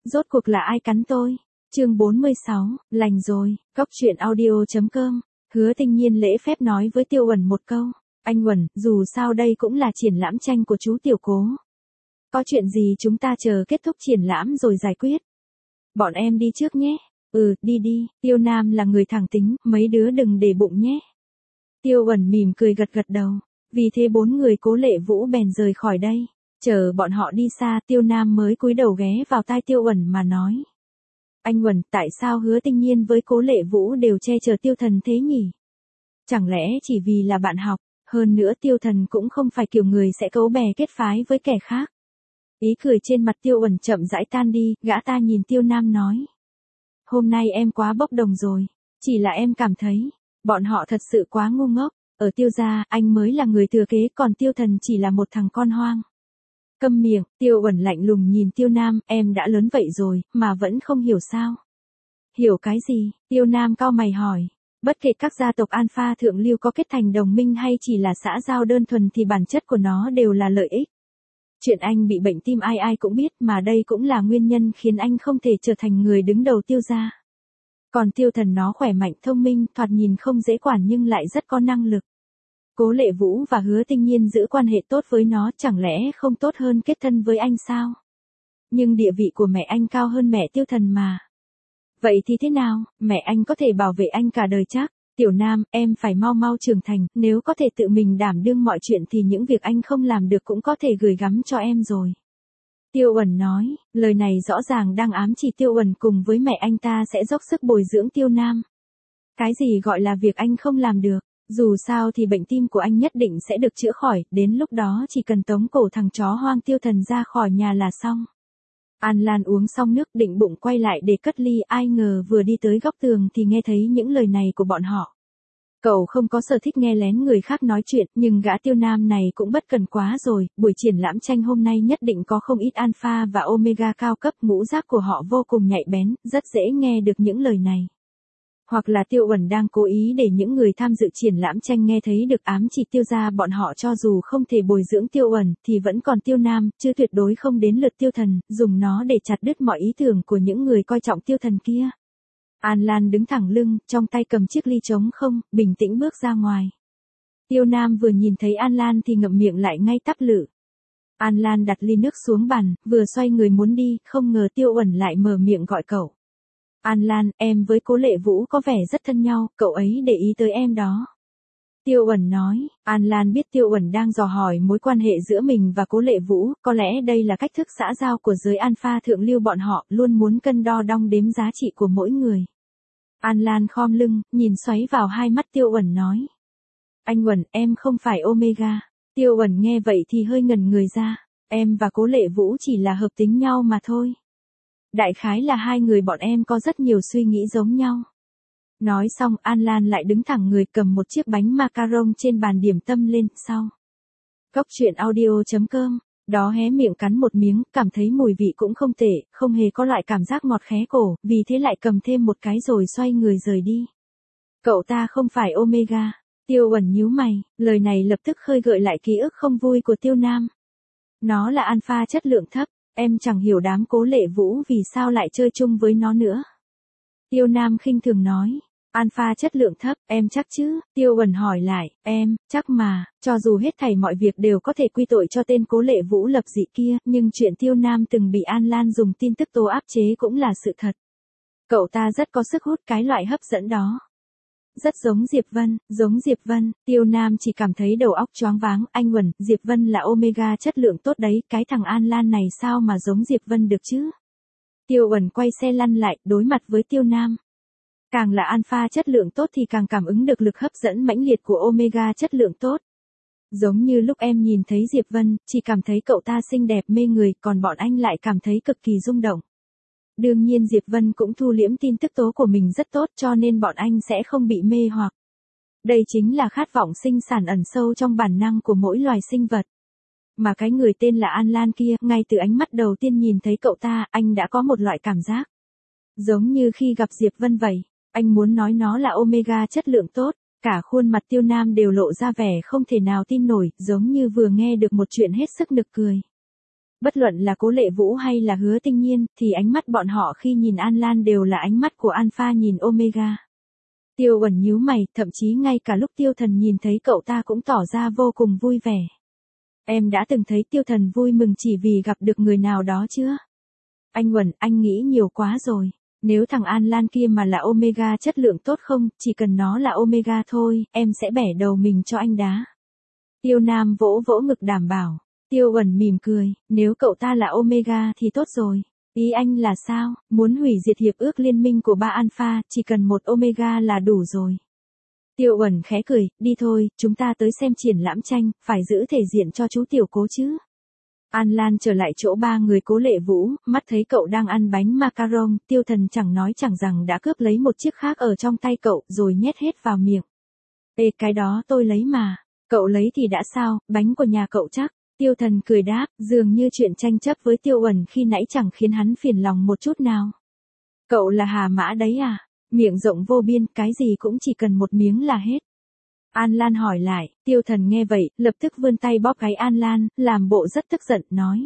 Rốt cuộc là ai cắn tôi? Chương 46, lành rồi, Cóc truyện audio.com. Hứa Tinh Nhiên lễ phép nói với Tiêu Uẩn một câu. Anh Uẩn, dù sao đây cũng là triển lãm tranh của chú Tiểu Cố. Có chuyện gì chúng ta chờ kết thúc triển lãm rồi giải quyết. Bọn em đi trước nhé. Đi đi, Tiêu Nam là người thẳng tính, mấy đứa đừng để bụng nhé. Tiêu Uẩn mỉm cười gật gật đầu. Vì thế bốn người Cố Lệ Vũ bèn rời khỏi đây. Chờ bọn họ đi xa, Tiêu Nam mới cúi đầu ghé vào tai Tiêu Uẩn mà nói. Anh Uẩn, tại sao Hứa Tinh Nhiên với Cố Lệ Vũ đều che chở Tiêu Thần thế nhỉ? Chẳng lẽ chỉ vì là bạn học, hơn nữa Tiêu Thần cũng không phải kiểu người sẽ cấu bè kết phái với kẻ khác. Ý cười trên mặt Tiêu Uẩn chậm rãi tan đi, gã ta nhìn Tiêu Nam nói. Hôm nay em quá bốc đồng rồi, chỉ là em cảm thấy, bọn họ thật sự quá ngu ngốc, ở Tiêu gia, anh mới là người thừa kế còn Tiêu Thần chỉ là một thằng con hoang. Câm miệng, Tiêu Uẩn lạnh lùng nhìn Tiêu Nam, em đã lớn vậy rồi, mà vẫn không hiểu sao. Hiểu cái gì? Tiêu Nam cau mày hỏi. Bất kể các gia tộc Alpha thượng lưu có kết thành đồng minh hay chỉ là xã giao đơn thuần thì bản chất của nó đều là lợi ích. Chuyện anh bị bệnh tim ai ai cũng biết mà đây cũng là nguyên nhân khiến anh không thể trở thành người đứng đầu Tiêu gia. Còn Tiêu Thần nó khỏe mạnh thông minh, thoạt nhìn không dễ quản nhưng lại rất có năng lực. Cố Lệ Vũ và Hứa Tinh Nhiên giữ quan hệ tốt với nó chẳng lẽ không tốt hơn kết thân với anh sao? Nhưng địa vị của mẹ anh cao hơn mẹ Tiêu Thần mà. Vậy thì thế nào, mẹ anh có thể bảo vệ anh cả đời chắc? Tiểu Nam, em phải mau mau trưởng thành, nếu có thể tự mình đảm đương mọi chuyện thì những việc anh không làm được cũng có thể gửi gắm cho em rồi. Tiêu Uẩn nói, lời này rõ ràng đang ám chỉ Tiêu Uẩn cùng với mẹ anh ta sẽ dốc sức bồi dưỡng Tiêu Nam. Cái gì gọi là việc anh không làm được? Dù sao thì bệnh tim của anh nhất định sẽ được chữa khỏi, đến lúc đó chỉ cần tống cổ thằng chó hoang Tiêu Thần ra khỏi nhà là xong. An Lan uống xong nước định bụng quay lại để cất ly, ai ngờ vừa đi tới góc tường thì nghe thấy những lời này của bọn họ. Cậu không có sở thích nghe lén người khác nói chuyện, nhưng gã Tiêu Nam này cũng bất cần quá rồi, buổi triển lãm tranh hôm nay nhất định có không ít Alpha và Omega cao cấp, ngũ giác của họ vô cùng nhạy bén, rất dễ nghe được những lời này. Hoặc là Tiêu Uẩn đang cố ý để những người tham dự triển lãm tranh nghe thấy được ám chỉ Tiêu gia bọn họ cho dù không thể bồi dưỡng Tiêu Uẩn thì vẫn còn Tiêu Nam, chứ tuyệt đối không đến lượt Tiêu Thần, dùng nó để chặt đứt mọi ý tưởng của những người coi trọng Tiêu Thần kia. An Lan đứng thẳng lưng, trong tay cầm chiếc ly trống không, bình tĩnh bước ra ngoài. Tiêu Nam vừa nhìn thấy An Lan thì ngậm miệng lại ngay tắp lự. An Lan đặt ly nước xuống bàn, vừa xoay người muốn đi, không ngờ Tiêu Uẩn lại mở miệng gọi cậu. An Lan, em với Cố Lệ Vũ có vẻ rất thân nhau, cậu ấy để ý tới em đó. Tiêu Uẩn nói, An Lan biết Tiêu Uẩn đang dò hỏi mối quan hệ giữa mình và Cố Lệ Vũ, có lẽ đây là cách thức xã giao của giới Alpha thượng lưu bọn họ, luôn muốn cân đo đong đếm giá trị của mỗi người. An Lan khom lưng, nhìn xoáy vào hai mắt Tiêu Uẩn nói. Anh Uẩn, em không phải Omega. Tiêu Uẩn nghe vậy thì hơi ngẩn người ra, em và Cố Lệ Vũ chỉ là hợp tính nhau mà thôi. Đại khái là hai người bọn em có rất nhiều suy nghĩ giống nhau. Nói xong An Lan lại đứng thẳng người cầm một chiếc bánh macaron trên bàn điểm tâm lên, sau. Cóc truyện audio.com, đó hé miệng cắn một miếng, cảm thấy mùi vị cũng không tệ, không hề có loại cảm giác ngọt khé cổ, vì thế lại cầm thêm một cái rồi xoay người rời đi. Cậu ta không phải Omega. Tiêu Uẩn nhíu mày, lời này lập tức khơi gợi lại ký ức không vui của Tiêu Nam. Nó là Alpha chất lượng thấp. Em chẳng hiểu đám Cố Lệ Vũ vì sao lại chơi chung với nó nữa. Tiêu Nam khinh thường nói. Alpha chất lượng thấp, em chắc chứ? Tiêu Uẩn hỏi lại, em, chắc mà, cho dù hết thảy mọi việc đều có thể quy tội cho tên Cố Lệ Vũ lập dị kia, nhưng chuyện Tiêu Nam từng bị An Lan dùng tin tức tố áp chế cũng là sự thật. Cậu ta rất có sức hút, cái loại hấp dẫn đó. Rất giống Diệp Vân, Tiêu Nam chỉ cảm thấy đầu óc choáng váng, anh Uẩn, Diệp Vân là Omega chất lượng tốt đấy, cái thằng An Lan này sao mà giống Diệp Vân được chứ? Tiêu Uẩn quay xe lăn lại, đối mặt với Tiêu Nam. Càng là Alpha chất lượng tốt thì càng cảm ứng được lực hấp dẫn mãnh liệt của Omega chất lượng tốt. Giống như lúc em nhìn thấy Diệp Vân, chỉ cảm thấy cậu ta xinh đẹp mê người, còn bọn anh lại cảm thấy cực kỳ rung động. Đương nhiên Diệp Vân cũng thu liễm tin tức tố của mình rất tốt cho nên bọn anh sẽ không bị mê hoặc. Đây chính là khát vọng sinh sản ẩn sâu trong bản năng của mỗi loài sinh vật. Mà cái người tên là An Lan kia, ngay từ ánh mắt đầu tiên nhìn thấy cậu ta, anh đã có một loại cảm giác. Giống như khi gặp Diệp Vân vậy, anh muốn nói nó là Omega chất lượng tốt, cả khuôn mặt Tiêu Nam đều lộ ra vẻ không thể nào tin nổi, giống như vừa nghe được một chuyện hết sức nực cười. Bất luận là Cố Lệ Vũ hay là Hứa Tinh Nhiên, thì ánh mắt bọn họ khi nhìn An Lan đều là ánh mắt của Alpha nhìn Omega. Tiêu Uẩn nhíu mày, thậm chí ngay cả lúc Tiêu Thần nhìn thấy cậu ta cũng tỏ ra vô cùng vui vẻ. Em đã từng thấy Tiêu Thần vui mừng chỉ vì gặp được người nào đó chưa? Anh Uẩn, anh nghĩ nhiều quá rồi. Nếu thằng An Lan kia mà là Omega chất lượng tốt không, chỉ cần nó là Omega thôi, em sẽ bẻ đầu mình cho anh đá. Tiêu Nam vỗ vỗ ngực đảm bảo. Tiêu Uẩn mỉm cười, nếu cậu ta là Omega thì tốt rồi. Ý anh là sao, muốn hủy diệt hiệp ước liên minh của ba Alpha, chỉ cần một Omega là đủ rồi. Tiêu Uẩn khẽ cười, đi thôi, chúng ta tới xem triển lãm tranh, phải giữ thể diện cho chú Tiểu Cố chứ. An Lan trở lại chỗ ba người Cố Lệ Vũ, mắt thấy cậu đang ăn bánh macaron, Tiêu Thần chẳng nói chẳng rằng đã cướp lấy một chiếc khác ở trong tay cậu, rồi nhét hết vào miệng. Ê, cái đó tôi lấy mà. Cậu lấy thì đã sao, bánh của nhà cậu chắc. Tiêu Thần cười đáp, dường như chuyện tranh chấp với Tiêu Uẩn khi nãy chẳng khiến hắn phiền lòng một chút nào. Cậu là Hà Mã đấy à? Miệng rộng vô biên, cái gì cũng chỉ cần một miếng là hết. An Lan hỏi lại, Tiêu Thần nghe vậy, lập tức vươn tay bóp gáy An Lan, làm bộ rất tức giận, nói.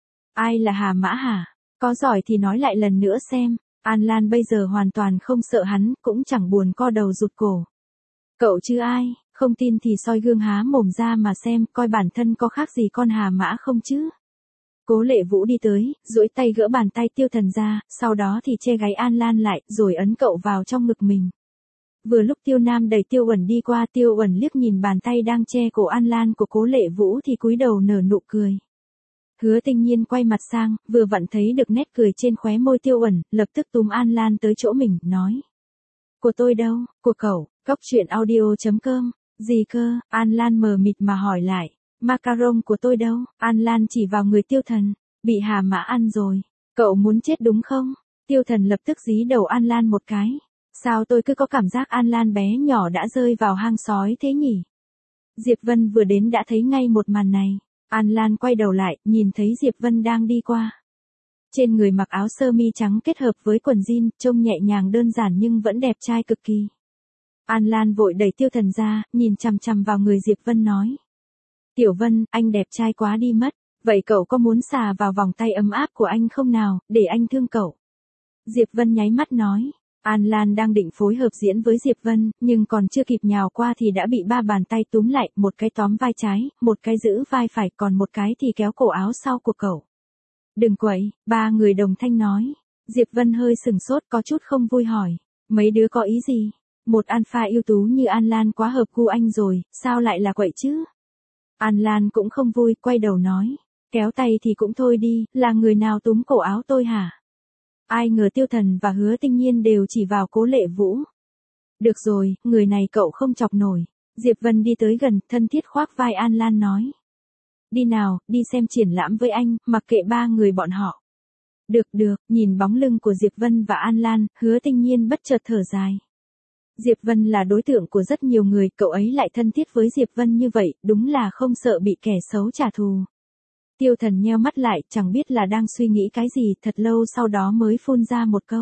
Ai là Hà Mã hả? Có giỏi thì nói lại lần nữa xem. An Lan bây giờ hoàn toàn không sợ hắn, cũng chẳng buồn co đầu rụt cổ. Cậu chứ ai, không tin thì soi gương há mồm ra mà xem, coi bản thân có khác gì con Hà Mã không chứ. Cố Lệ Vũ đi tới, duỗi tay gỡ bàn tay Tiêu Thần ra, sau đó thì che gáy An Lan lại, rồi ấn cậu vào trong ngực mình. Vừa lúc Tiêu Nam đẩy Tiêu Uẩn đi qua, Tiêu Uẩn liếc nhìn bàn tay đang che cổ An Lan của Cố Lệ Vũ thì cúi đầu nở nụ cười. Hứa Tinh Nhiên quay mặt sang, vừa vặn thấy được nét cười trên khóe môi Tiêu Uẩn, lập tức túm An Lan tới chỗ mình, nói. Của tôi đâu, của cậu, Cóc Truyện Audio.com, gì cơ, An Lan mờ mịt mà hỏi lại. Macaron của tôi đâu, An Lan chỉ vào người Tiêu Thần, bị Hà Mã ăn rồi, cậu muốn chết đúng không? Tiêu Thần lập tức dí đầu An Lan một cái. Sao tôi cứ có cảm giác An Lan bé nhỏ đã rơi vào hang sói thế nhỉ? Diệp Vân vừa đến đã thấy ngay một màn này. An Lan quay đầu lại, nhìn thấy Diệp Vân đang đi qua. Trên người mặc áo sơ mi trắng kết hợp với quần jean, trông nhẹ nhàng đơn giản nhưng vẫn đẹp trai cực kỳ. An Lan vội đẩy Tiêu Thần ra, nhìn chằm chằm vào người Diệp Vân nói. Tiểu Vân, anh đẹp trai quá đi mất, vậy cậu có muốn xà vào vòng tay ấm áp của anh không nào, để anh thương cậu? Diệp Vân nháy mắt nói. An Lan đang định phối hợp diễn với Diệp Vân, nhưng còn chưa kịp nhào qua thì đã bị ba bàn tay túm lại, một cái tóm vai trái, một cái giữ vai phải, còn một cái thì kéo cổ áo sau của cậu. Đừng quậy, ba người đồng thanh nói. Diệp Vân hơi sừng sốt, có chút không vui hỏi. Mấy đứa có ý gì? Một alpha ưu tú như An Lan quá hợp gu anh rồi, sao lại là quậy chứ? An Lan cũng không vui, quay đầu nói. Kéo tay thì cũng thôi đi, là người nào túm cổ áo tôi hả? Ai ngờ Tiêu Thần và Hứa Tinh Nhiên đều chỉ vào Cố Lệ Vũ. Được rồi, người này cậu không chọc nổi. Diệp Vân đi tới gần, thân thiết khoác vai An Lan nói. Đi nào, đi xem triển lãm với anh, mặc kệ ba người bọn họ. Được, nhìn bóng lưng của Diệp Vân và An Lan, Hứa Tinh Nhiên bất chợt thở dài. Diệp Vân là đối tượng của rất nhiều người, cậu ấy lại thân thiết với Diệp Vân như vậy, đúng là không sợ bị kẻ xấu trả thù. Tiêu Thần nheo mắt lại, chẳng biết là đang suy nghĩ cái gì, thật lâu sau đó mới phun ra một câu.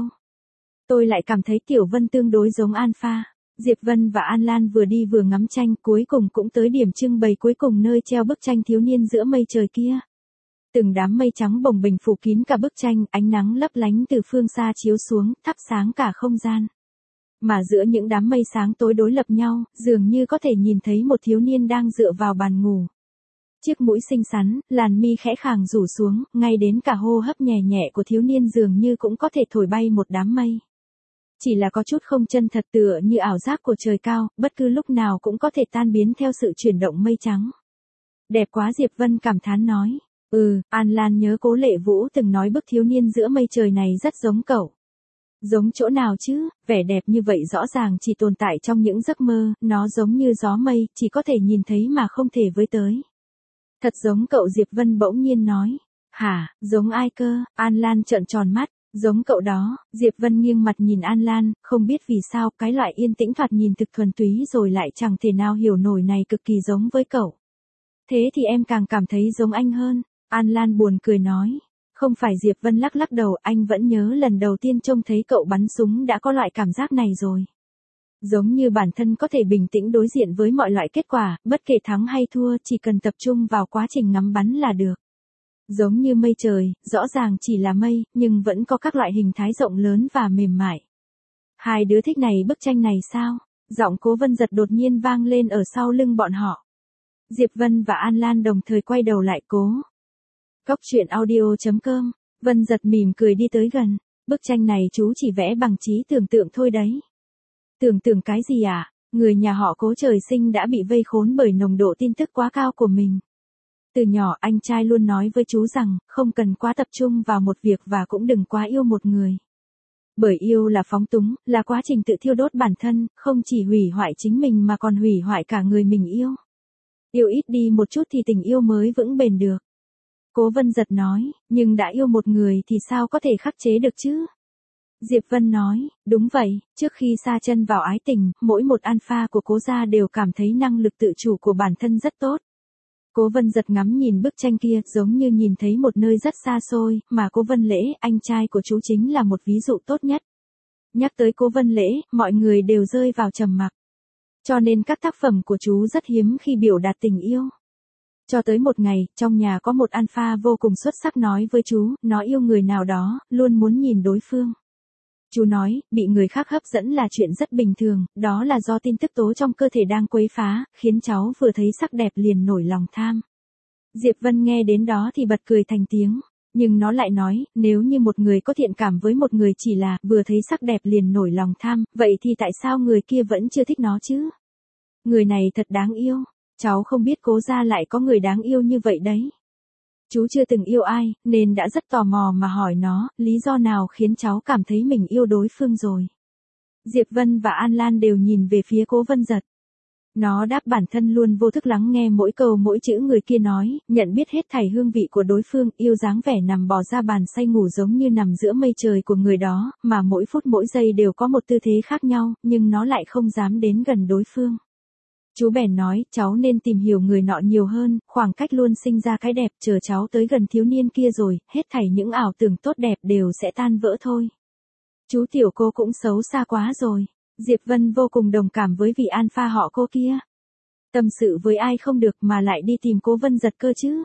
Tôi lại cảm thấy Tiểu Vân tương đối giống Alpha. Diệp Vân và An Lan vừa đi vừa ngắm tranh, cuối cùng cũng tới điểm trưng bày cuối cùng nơi treo bức tranh thiếu niên giữa mây trời kia. Từng đám mây trắng bồng bềnh phủ kín cả bức tranh, ánh nắng lấp lánh từ phương xa chiếu xuống, thắp sáng cả không gian. Mà giữa những đám mây sáng tối đối lập nhau, dường như có thể nhìn thấy một thiếu niên đang dựa vào bàn ngủ. Chiếc mũi xinh xắn, làn mi khẽ khàng rủ xuống, ngay đến cả hô hấp nhẹ nhẹ của thiếu niên dường như cũng có thể thổi bay một đám mây. Chỉ là có chút không chân thật, tựa như ảo giác của trời cao, bất cứ lúc nào cũng có thể tan biến theo sự chuyển động mây trắng. Đẹp quá, Diệp Vân cảm thán nói. An Lan nhớ Cố Lệ Vũ từng nói bức thiếu niên giữa mây trời này rất giống cậu. Giống chỗ nào chứ, vẻ đẹp như vậy rõ ràng chỉ tồn tại trong những giấc mơ, nó giống như gió mây, chỉ có thể nhìn thấy mà không thể với tới. Thật giống cậu, Diệp Vân bỗng nhiên nói. Hả, giống ai cơ? An Lan trợn tròn mắt. Giống cậu đó. Diệp Vân nghiêng mặt nhìn An Lan, không biết vì sao cái loại yên tĩnh thoạt nhìn thực thuần túy rồi lại chẳng thể nào hiểu nổi này cực kỳ giống với cậu. Thế thì em càng cảm thấy giống anh hơn. An Lan buồn cười nói. Không phải, Diệp Vân lắc lắc đầu, anh vẫn nhớ lần đầu tiên trông thấy cậu bắn súng đã có loại cảm giác này rồi. Giống như bản thân có thể bình tĩnh đối diện với mọi loại kết quả, bất kể thắng hay thua, chỉ cần tập trung vào quá trình ngắm bắn là được. Giống như mây trời, rõ ràng chỉ là mây, nhưng vẫn có các loại hình thái rộng lớn và mềm mại. Hai đứa thích này bức tranh này sao? Giọng Cố Vân Giật đột nhiên vang lên ở sau lưng bọn họ. Diệp Vân và An Lan đồng thời quay đầu lại cố. Cốc truyện audio.com, Vân Giật mỉm cười đi tới gần. Bức tranh này chú chỉ vẽ bằng trí tưởng tượng thôi đấy. Tưởng tượng cái gì à? Người nhà họ Cố trời sinh đã bị vây khốn bởi nồng độ tin tức quá cao của mình. Từ nhỏ anh trai luôn nói với chú rằng, không cần quá tập trung vào một việc và cũng đừng quá yêu một người. Bởi yêu là phóng túng, là quá trình tự thiêu đốt bản thân, không chỉ hủy hoại chính mình mà còn hủy hoại cả người mình yêu. Yêu ít đi một chút thì tình yêu mới vững bền được. Cố Vân Giật nói, nhưng đã yêu một người thì sao có thể khắc chế được chứ? Diệp Vân nói, đúng vậy, trước khi sa chân vào ái tình, mỗi một alpha của Cố gia đều cảm thấy năng lực tự chủ của bản thân rất tốt. Cố Vân Giật ngắm nhìn bức tranh kia giống như nhìn thấy một nơi rất xa xôi, mà Cố Vân Lễ, anh trai của chú chính là một ví dụ tốt nhất. Nhắc tới Cố Vân Lễ, mọi người đều rơi vào trầm mặc. Cho nên các tác phẩm của chú rất hiếm khi biểu đạt tình yêu. Cho tới một ngày, trong nhà có một alpha vô cùng xuất sắc nói với chú, nó yêu người nào đó, luôn muốn nhìn đối phương. Chú nói, bị người khác hấp dẫn là chuyện rất bình thường, đó là do tin tức tố trong cơ thể đang quấy phá, khiến cháu vừa thấy sắc đẹp liền nổi lòng tham. Diệp Vân nghe đến đó thì bật cười thành tiếng, nhưng nó lại nói, nếu như một người có thiện cảm với một người chỉ là vừa thấy sắc đẹp liền nổi lòng tham, vậy thì tại sao người kia vẫn chưa thích nó chứ? Người này thật đáng yêu, cháu không biết Cố gia lại có người đáng yêu như vậy đấy. Chú chưa từng yêu ai, nên đã rất tò mò mà hỏi nó, lý do nào khiến cháu cảm thấy mình yêu đối phương rồi. Diệp Vân và An Lan đều nhìn về phía Cố Vân Giật. Nó đáp bản thân luôn vô thức lắng nghe mỗi câu mỗi chữ người kia nói, nhận biết hết thảy hương vị của đối phương, yêu dáng vẻ nằm bò ra bàn say ngủ giống như nằm giữa mây trời của người đó, mà mỗi phút mỗi giây đều có một tư thế khác nhau, nhưng nó lại không dám đến gần đối phương. Chú bèn nói, cháu nên tìm hiểu người nọ nhiều hơn, khoảng cách luôn sinh ra cái đẹp, chờ cháu tới gần thiếu niên kia rồi, hết thảy những ảo tưởng tốt đẹp đều sẽ tan vỡ thôi. Chú tiểu cô cũng xấu xa quá rồi. Diệp Vân vô cùng đồng cảm với vị alpha họ Cô kia. Tâm sự với ai không được mà lại đi tìm Cố Vân Giật cơ chứ.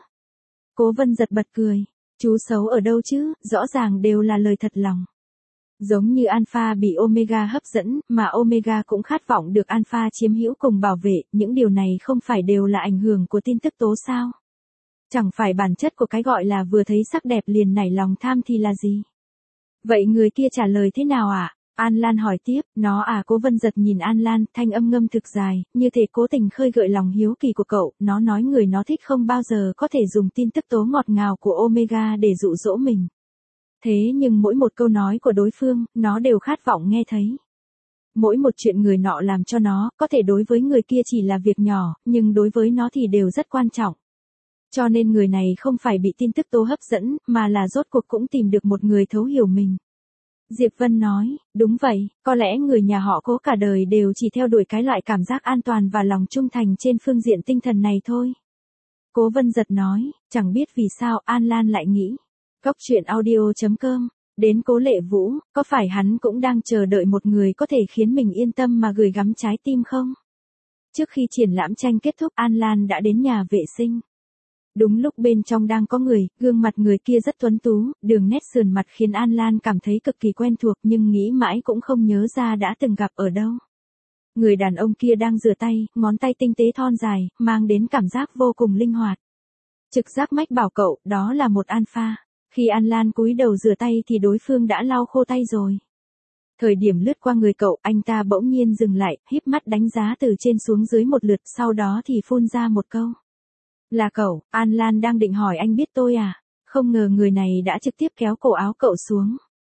Cố Vân Giật bật cười, chú xấu ở đâu chứ, rõ ràng đều là lời thật lòng. Giống như alpha bị omega hấp dẫn, mà omega cũng khát vọng được alpha chiếm hữu cùng bảo vệ, những điều này không phải đều là ảnh hưởng của tin tức tố sao? Chẳng phải bản chất của cái gọi là vừa thấy sắc đẹp liền nảy lòng tham thì là gì? Vậy người kia trả lời thế nào ạ? An Lan hỏi tiếp, nó à? Cố Vân Giật nhìn An Lan, thanh âm ngâm thực dài, như thể cố tình khơi gợi lòng hiếu kỳ của cậu, nó nói người nó thích không bao giờ có thể dùng tin tức tố ngọt ngào của omega để dụ dỗ mình. Thế nhưng mỗi một câu nói của đối phương, nó đều khát vọng nghe thấy. Mỗi một chuyện người nọ làm cho nó, có thể đối với người kia chỉ là việc nhỏ, nhưng đối với nó thì đều rất quan trọng. Cho nên người này không phải bị tin tức tố hấp dẫn, mà là rốt cuộc cũng tìm được một người thấu hiểu mình. Diệp Vân nói, đúng vậy, có lẽ người nhà họ Cố cả đời đều chỉ theo đuổi cái loại cảm giác an toàn và lòng trung thành trên phương diện tinh thần này thôi. Cố Vân Giật nói, chẳng biết vì sao An Lan lại nghĩ. Cốc truyện audio.com, đến Cố Lệ Vũ, có phải hắn cũng đang chờ đợi một người có thể khiến mình yên tâm mà gửi gắm trái tim không? Trước khi triển lãm tranh kết thúc An Lan đã đến nhà vệ sinh. Đúng lúc bên trong đang có người, gương mặt người kia rất tuấn tú, đường nét sườn mặt khiến An Lan cảm thấy cực kỳ quen thuộc nhưng nghĩ mãi cũng không nhớ ra đã từng gặp ở đâu. Người đàn ông kia đang rửa tay, ngón tay tinh tế thon dài, mang đến cảm giác vô cùng linh hoạt. Trực giác mách bảo cậu, đó là một alpha. Khi An Lan cúi đầu rửa tay thì đối phương đã lau khô tay rồi. Thời điểm lướt qua người cậu, anh ta bỗng nhiên dừng lại, híp mắt đánh giá từ trên xuống dưới một lượt, sau đó thì phun ra một câu. Là cậu? An Lan đang định hỏi anh biết tôi à? Không ngờ người này đã trực tiếp kéo cổ áo cậu xuống.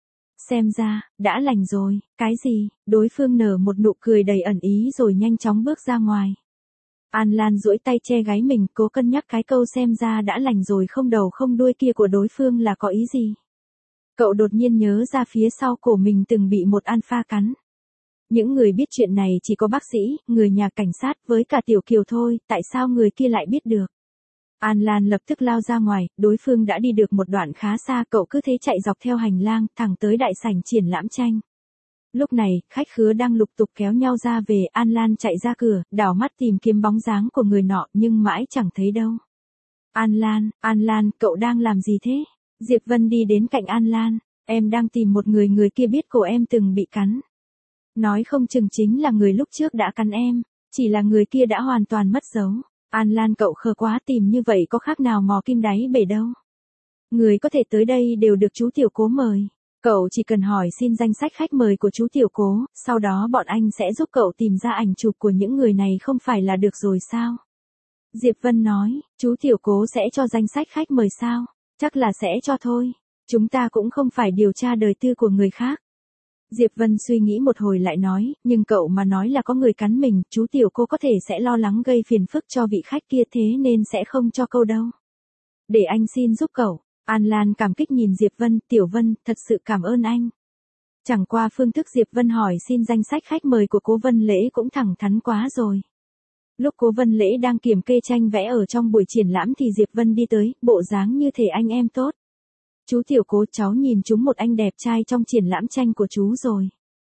Xem ra, đã lành rồi, cái gì? Đối phương nở một nụ cười đầy ẩn ý rồi nhanh chóng bước ra ngoài. An Lan duỗi tay che gáy mình, cố cân nhắc cái câu xem ra đã lành rồi không đầu không đuôi kia của đối phương là có ý gì. Cậu đột nhiên nhớ ra phía sau cổ mình từng bị một alpha cắn. Những người biết chuyện này chỉ có bác sĩ, người nhà cảnh sát với cả Tiểu Kiều thôi, tại sao người kia lại biết được? An Lan lập tức lao ra ngoài, đối phương đã đi được một đoạn khá xa, cậu cứ thế chạy dọc theo hành lang, thẳng tới đại sảnh triển lãm tranh. Lúc này, khách khứa đang lục tục kéo nhau ra về, An Lan chạy ra cửa, đảo mắt tìm kiếm bóng dáng của người nọ nhưng mãi chẳng thấy đâu. An Lan, cậu đang làm gì thế? Diệp Vân đi đến cạnh An Lan, em đang tìm một người, người kia biết cổ em từng bị cắn. Nói không chừng chính là người lúc trước đã cắn em, chỉ là người kia đã hoàn toàn mất dấu. An Lan, cậu khờ quá, tìm như vậy có khác nào mò kim đáy bể đâu. Người có thể tới đây đều được chú Tiểu Cố mời. Cậu chỉ cần hỏi xin danh sách khách mời của chú Tiểu Cố, sau đó bọn anh sẽ giúp cậu tìm ra ảnh chụp của những người này không phải là được rồi sao? Diệp Vân nói, chú Tiểu Cố sẽ cho danh sách khách mời sao? Chắc là sẽ cho thôi. Chúng ta cũng không phải điều tra đời tư của người khác. Diệp Vân suy nghĩ một hồi lại nói, nhưng cậu mà nói là có người cắn mình, chú Tiểu Cô có thể sẽ lo lắng gây phiền phức cho vị khách kia, thế nên sẽ không cho câu đâu. Để anh xin giúp cậu. An Lan cảm kích nhìn Diệp Vân, Tiểu Vân, thật sự cảm ơn anh. Chẳng qua phương thức Diệp Vân hỏi xin danh sách khách mời của Cố Vân Lễ cũng thẳng thắn quá rồi. Lúc Cố Vân Lễ đang kiểm kê tranh vẽ ở trong buổi triển lãm thì Diệp Vân đi tới, bộ dáng như thể anh em tốt. Chú Tiểu Cố, cháu nhìn chúng một anh đẹp trai trong triển lãm tranh của chú rồi.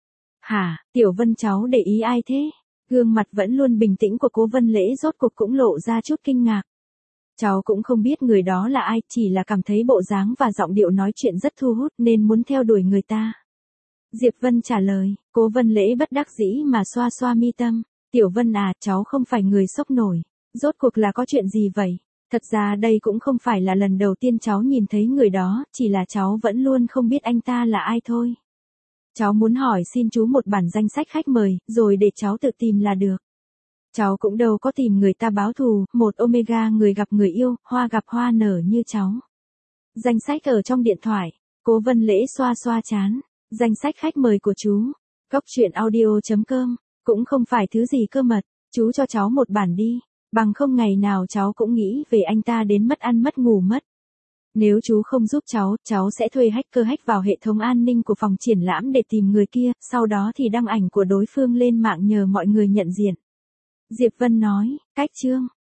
Hả, Tiểu Vân, cháu để ý ai thế? Gương mặt vẫn luôn bình tĩnh của Cố Vân Lễ rốt cuộc cũng lộ ra chút kinh ngạc. Cháu cũng không biết người đó là ai, chỉ là cảm thấy bộ dáng và giọng điệu nói chuyện rất thu hút nên muốn theo đuổi người ta. Diệp Vân trả lời, Cố Vân Lễ bất đắc dĩ mà xoa xoa mi tâm. Tiểu Vân à, cháu không phải người sốc nổi. Rốt cuộc là có chuyện gì vậy? Thật ra đây cũng không phải là lần đầu tiên cháu nhìn thấy người đó, chỉ là cháu vẫn luôn không biết anh ta là ai thôi. Cháu muốn hỏi xin chú một bản danh sách khách mời, rồi để cháu tự tìm là được. Cháu cũng đâu có tìm người ta báo thù, một Omega người gặp người yêu, hoa gặp hoa nở như cháu. Danh sách ở trong điện thoại, Cố Vân Lễ xoa xoa trán. Danh sách khách mời của chú, Cóc Truyện Audio.com, cũng không phải thứ gì cơ mật, chú cho cháu một bản đi, bằng không ngày nào cháu cũng nghĩ về anh ta đến mất ăn mất ngủ mất. Nếu chú không giúp cháu sẽ thuê hacker hack vào hệ thống an ninh của phòng triển lãm để tìm người kia, sau đó thì đăng ảnh của đối phương lên mạng nhờ mọi người nhận diện. Diệp Vân nói, cách chương.